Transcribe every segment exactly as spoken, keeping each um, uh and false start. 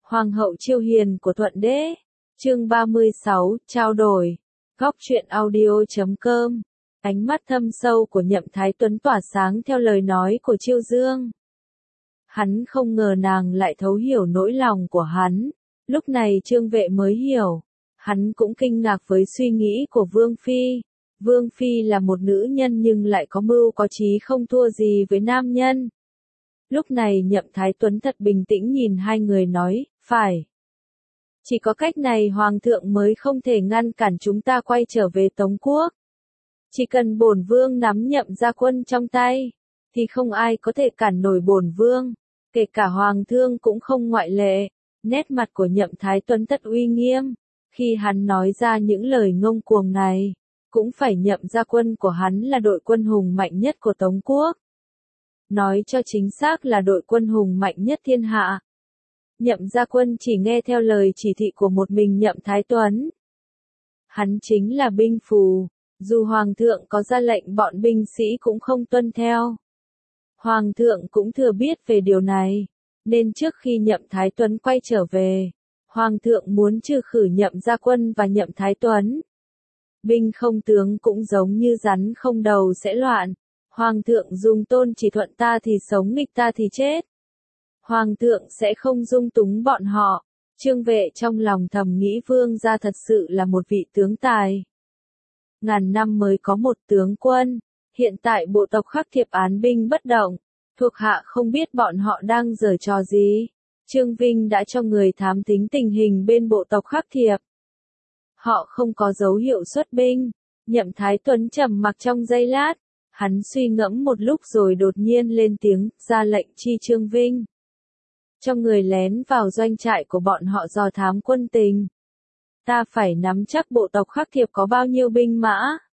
Hoàng hậu Chiêu Hiền của Thuận Đế. Chương ba mươi sáu, trao đổi. Góc truyện audio chấm com. Ánh mắt thâm sâu của Nhậm Thái Tuấn tỏa sáng theo lời nói của Chiêu Dương. Hắn không ngờ nàng lại thấu hiểu nỗi lòng của hắn. Lúc này Trương Vệ mới hiểu. Hắn cũng kinh ngạc với suy nghĩ của Vương Phi. Vương Phi là một nữ nhân nhưng lại có mưu có trí không thua gì với nam nhân. Lúc này Nhậm Thái Tuấn thật bình tĩnh nhìn hai người nói, phải. Chỉ có cách này Hoàng thượng mới không thể ngăn cản chúng ta quay trở về Tống Quốc. Chỉ cần bổn vương nắm Nhậm gia quân trong tay, thì không ai có thể cản nổi bổn vương, kể cả Hoàng thương cũng không ngoại lệ. Nét mặt của Nhậm Thái Tuấn tất uy nghiêm, khi hắn nói ra những lời ngông cuồng này, cũng phải Nhậm gia quân của hắn là đội quân hùng mạnh nhất của Tống Quốc. Nói cho chính xác là đội quân hùng mạnh nhất thiên hạ. Nhậm gia quân chỉ nghe theo lời chỉ thị của một mình Nhậm Thái Tuấn. Hắn chính là binh phù, dù Hoàng thượng có ra lệnh bọn binh sĩ cũng không tuân theo. Hoàng thượng cũng thừa biết về điều này, nên trước khi Nhậm Thái Tuấn quay trở về, Hoàng thượng muốn trừ khử Nhậm gia quân và Nhậm Thái Tuấn. Binh không tướng cũng giống như rắn không đầu sẽ loạn. Hoàng thượng dung tôn chỉ thuận ta thì sống, nghịch ta thì chết. Hoàng thượng sẽ không dung túng bọn họ. Trương Vệ trong lòng thầm nghĩ vương gia thật sự là một vị tướng tài. Ngàn năm mới có một tướng quân, hiện tại bộ tộc Khắc Thiệp án binh bất động, thuộc hạ không biết bọn họ đang giở trò gì. Trương Vinh đã cho người thám thính tình hình bên bộ tộc Khắc Thiệp. Họ không có dấu hiệu xuất binh. Nhậm Thái Tuấn trầm mặc trong giây lát. Hắn suy ngẫm một lúc rồi đột nhiên lên tiếng, ra lệnh chi Trương Vinh. Cho người lén vào doanh trại của bọn họ dò thám quân tình. Ta phải nắm chắc bộ tộc Khắc Thiệp có bao nhiêu binh mã.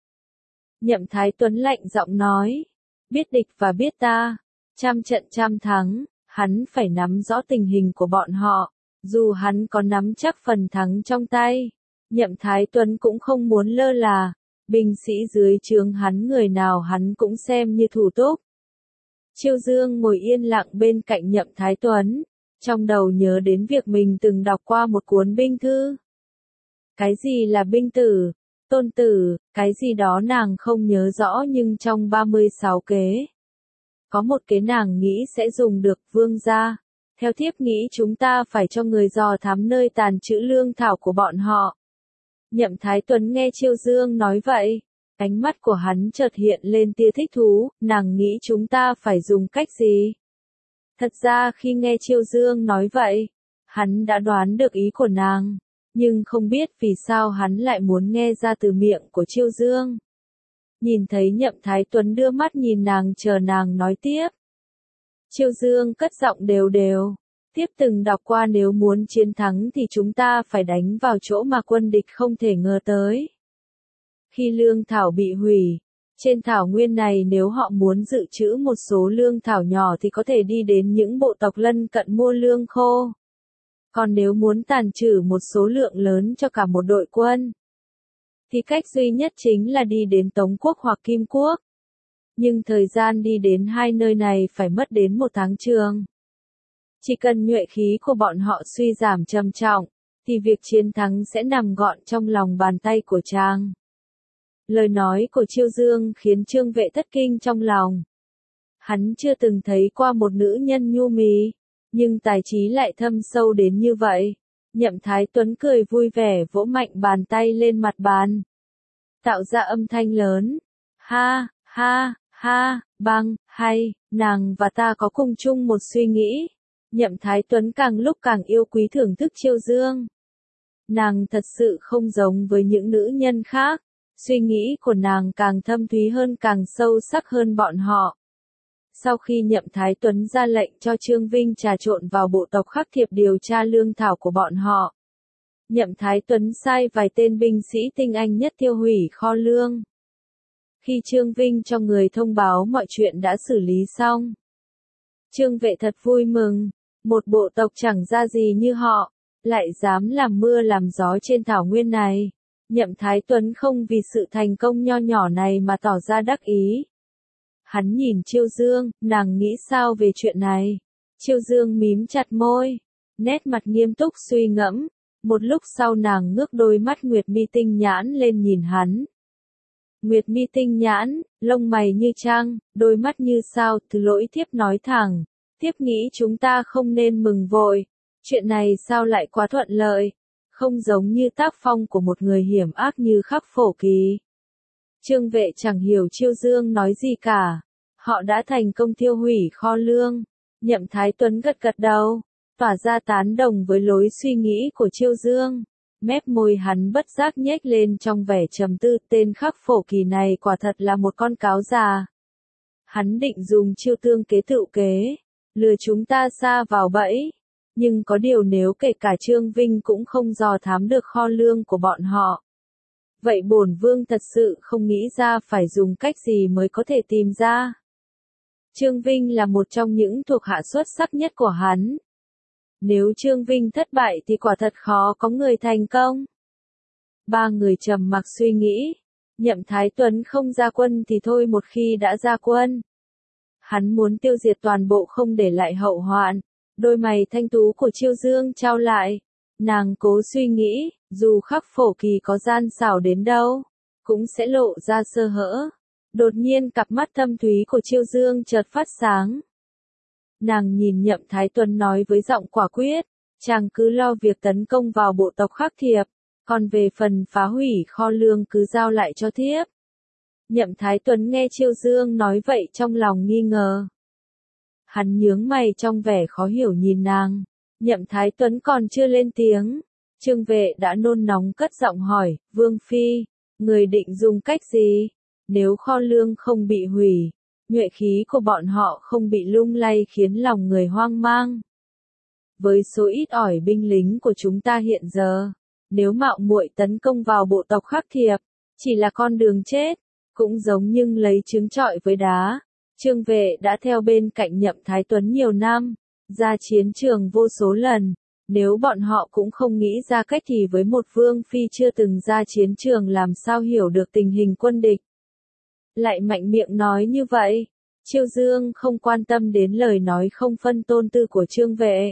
Nhậm Thái Tuấn lạnh giọng nói. Biết địch và biết ta. Trăm trận trăm thắng, hắn phải nắm rõ tình hình của bọn họ. Dù hắn có nắm chắc phần thắng trong tay, Nhậm Thái Tuấn cũng không muốn lơ là. Binh sĩ dưới trướng hắn người nào hắn cũng xem như thủ túc. Chiêu Dương ngồi yên lặng bên cạnh Nhậm Thái Tuấn, trong đầu nhớ đến việc mình từng đọc qua một cuốn binh thư. Cái gì là binh tử, tôn tử, cái gì đó nàng không nhớ rõ nhưng trong ba mươi sáu kế. Có một kế nàng nghĩ sẽ dùng được, vương gia. Theo thiếp nghĩ chúng ta phải cho người dò thám nơi tàn trữ lương thảo của bọn họ. Nhậm Thái Tuấn nghe Chiêu Dương nói vậy, ánh mắt của hắn chợt hiện lên tia thích thú, nàng nghĩ chúng ta phải dùng cách gì? Thật ra khi nghe Chiêu Dương nói vậy, hắn đã đoán được ý của nàng, nhưng không biết vì sao hắn lại muốn nghe ra từ miệng của Chiêu Dương. Nhìn thấy Nhậm Thái Tuấn đưa mắt nhìn nàng chờ nàng nói tiếp. Chiêu Dương cất giọng đều đều. Tiếp từng đọc qua nếu muốn chiến thắng thì chúng ta phải đánh vào chỗ mà quân địch không thể ngờ tới. Khi lương thảo bị hủy, trên thảo nguyên này nếu họ muốn dự trữ một số lương thảo nhỏ thì có thể đi đến những bộ tộc lân cận mua lương khô. Còn nếu muốn tàn trữ một số lượng lớn cho cả một đội quân, thì cách duy nhất chính là đi đến Tống Quốc hoặc Kim Quốc. Nhưng thời gian đi đến hai nơi này phải mất đến một tháng trường. Chỉ cần nhuệ khí của bọn họ suy giảm trầm trọng, thì việc chiến thắng sẽ nằm gọn trong lòng bàn tay của chàng. Lời nói của Chiêu Dương khiến Trương Vệ thất kinh trong lòng. Hắn chưa từng thấy qua một nữ nhân nhu mì, nhưng tài trí lại thâm sâu đến như vậy. Nhậm Thái Tuấn cười vui vẻ vỗ mạnh bàn tay lên mặt bàn, tạo ra âm thanh lớn. Ha, ha, ha, băng, hay, nàng và ta có cùng chung một suy nghĩ. Nhậm Thái Tuấn càng lúc càng yêu quý thưởng thức Chiêu Dương. Nàng thật sự không giống với những nữ nhân khác, suy nghĩ của nàng càng thâm thúy hơn, càng sâu sắc hơn bọn họ. Sau khi Nhậm Thái Tuấn ra lệnh cho Trương Vinh trà trộn vào bộ tộc Khắc Thiệp điều tra lương thảo của bọn họ, Nhậm Thái Tuấn sai vài tên binh sĩ tinh anh nhất tiêu hủy kho lương. Khi Trương Vinh cho người thông báo mọi chuyện đã xử lý xong, Trương Vệ thật vui mừng. Một bộ tộc chẳng ra gì như họ, lại dám làm mưa làm gió trên thảo nguyên này. Nhậm Thái Tuấn không vì sự thành công nho nhỏ này mà tỏ ra đắc ý. Hắn nhìn Chiêu Dương, nàng nghĩ sao về chuyện này? Chiêu Dương mím chặt môi. nét mặt nghiêm túc suy ngẫm, một lúc sau nàng ngước đôi mắt Nguyệt Mi tinh nhãn lên nhìn hắn. Nguyệt Mi tinh nhãn, lông mày như trăng, đôi mắt như sao, thứ lỗi thiếp nói thẳng, thiếp nghĩ chúng ta không nên mừng vội, chuyện này sao lại quá thuận lợi, không giống như tác phong của một người hiểm ác như Khắc Phổ Kỳ. Trương Vệ chẳng hiểu Chiêu Dương nói gì cả, họ đã thành công thiêu hủy kho lương, Nhậm Thái Tuấn gật gật đầu, tỏ ra tán đồng với lối suy nghĩ của Chiêu Dương. Mép môi hắn bất giác nhếch lên trong vẻ trầm tư, tên Khắc Phổ Kỳ này quả thật là một con cáo già. Hắn định dùng chiêu tương kế tự kế, lừa chúng ta sa vào bẫy. Nhưng có điều nếu kể cả Trương Vinh cũng không dò thám được kho lương của bọn họ. Vậy bổn vương thật sự không nghĩ ra phải dùng cách gì mới có thể tìm ra. Trương Vinh là một trong những thuộc hạ xuất sắc nhất của hắn. Nếu Trương Vinh thất bại thì quả thật khó có người thành công. Ba người trầm mặc suy nghĩ. Nhậm Thái Tuấn không ra quân thì thôi, một khi đã ra quân, hắn muốn tiêu diệt toàn bộ không để lại hậu hoạn. Đôi mày thanh tú của Chiêu Dương trao lại. Nàng cố suy nghĩ, dù Khắc Phổ Kỳ có gian xảo đến đâu, cũng sẽ lộ ra sơ hở. Đột nhiên cặp mắt thâm thúy của Chiêu Dương chợt phát sáng. Nàng nhìn Nhậm Thái Tuấn nói với giọng quả quyết, chàng cứ lo việc tấn công vào bộ tộc Khắc Thiệp, còn về phần phá hủy kho lương cứ giao lại cho thiếp. Nhậm Thái Tuấn nghe Chiêu Dương nói vậy trong lòng nghi ngờ. Hắn nhướng mày trong vẻ khó hiểu nhìn nàng. Nhậm Thái Tuấn còn chưa lên tiếng, Trương Vệ đã nôn nóng cất giọng hỏi, Vương Phi, người định dùng cách gì? Nếu kho lương không bị hủy, nhuệ khí của bọn họ không bị lung lay khiến lòng người hoang mang. Với số ít ỏi binh lính của chúng ta hiện giờ, nếu mạo muội tấn công vào bộ tộc Khắc Thiệp, chỉ là con đường chết, cũng giống như lấy trứng trọi với đá. Trương Vệ đã theo bên cạnh Nhậm Thái Tuấn nhiều năm, ra chiến trường vô số lần, nếu bọn họ cũng không nghĩ ra cách thì với một vương phi chưa từng ra chiến trường làm sao hiểu được tình hình quân địch. Lại mạnh miệng nói như vậy, Chiêu Dương không quan tâm đến lời nói không phân tôn tư của Trương Vệ.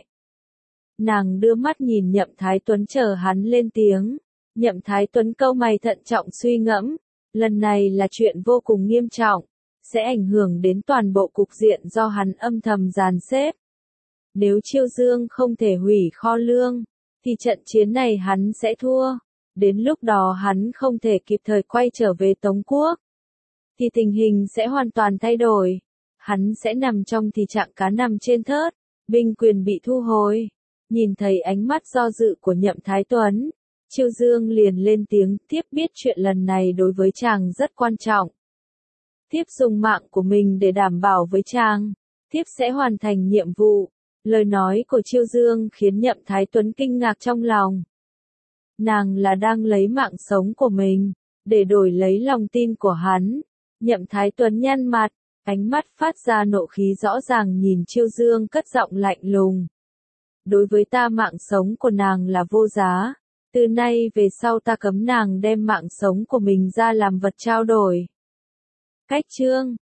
Nàng đưa mắt nhìn Nhậm Thái Tuấn chờ hắn lên tiếng. Nhậm Thái Tuấn cau mày thận trọng suy ngẫm, lần này là chuyện vô cùng nghiêm trọng, sẽ ảnh hưởng đến toàn bộ cục diện do hắn âm thầm dàn xếp. Nếu Chiêu Dương không thể hủy kho lương, thì trận chiến này hắn sẽ thua. Đến lúc đó hắn không thể kịp thời quay trở về Tống Quốc, thì tình hình sẽ hoàn toàn thay đổi. Hắn sẽ nằm trong tình trạng cá nằm trên thớt, binh quyền bị thu hồi. Nhìn thấy ánh mắt do dự của Nhậm Thái Tuấn, Chiêu Dương liền lên tiếng, thiếp biết chuyện lần này đối với chàng rất quan trọng. Thiếp dùng mạng của mình để đảm bảo với chàng, thiếp sẽ hoàn thành nhiệm vụ. Lời nói của Chiêu Dương khiến Nhậm Thái Tuấn kinh ngạc trong lòng. Nàng là đang lấy mạng sống của mình, để đổi lấy lòng tin của hắn. Nhậm Thái Tuấn nhăn mặt, ánh mắt phát ra nộ khí rõ ràng nhìn Chiêu Dương cất giọng lạnh lùng. Đối với ta mạng sống của nàng là vô giá. Từ nay về sau ta cấm nàng đem mạng sống của mình ra làm vật trao đổi. Cách chương